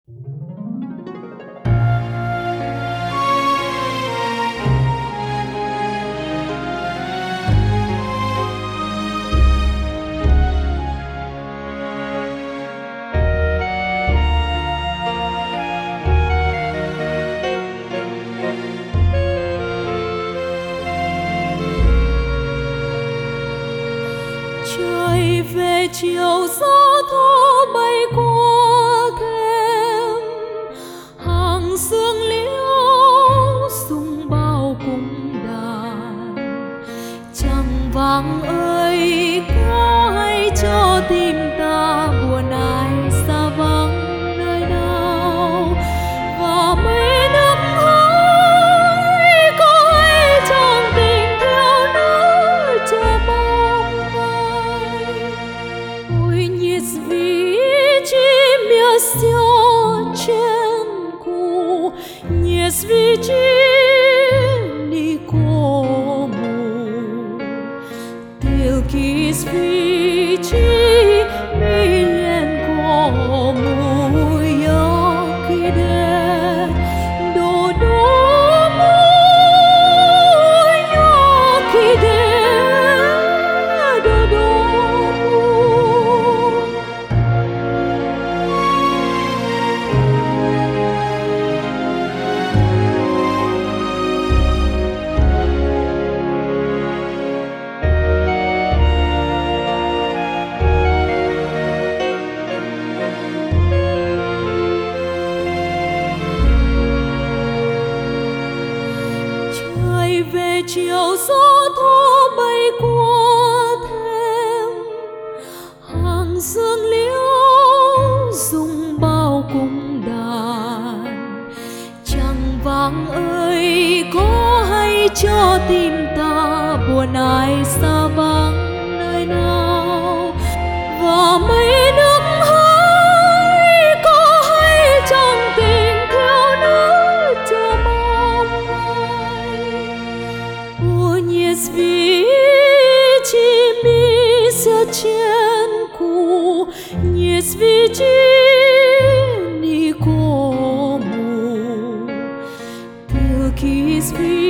Trời về chiều gió thô bay qua thềm, hàng sương liễu rung bao cung đàn. Trăng vàng ơi có hay cho tim ta buồn ai xa vắng nơi nào, và mấy nước hỡi có hay trong tình theo nỗi chờ mong ai. Ôi nhiệt vì chi mía xio trên cu, nhiệt vì chi ni cô mù, tiêu kỳ vì chi mi lên cô mù yo kỳ đê đồ đồ mù yo kỳ đê đồ đồ mù. Trời về chiều gió thô bay qua thềm, hàng sương liễu rung bao cung đàn. Trăng vàng ơi có hay cho tim ta buồn ai xa vắng nơi nào, và mấy nước hỡi có hay trong tình theo nỗi chờ mong ai. Ô nhiệt vì chi mi xưa trên cu, nhiệt vì chi ni cô mù, tiêu kỳ vì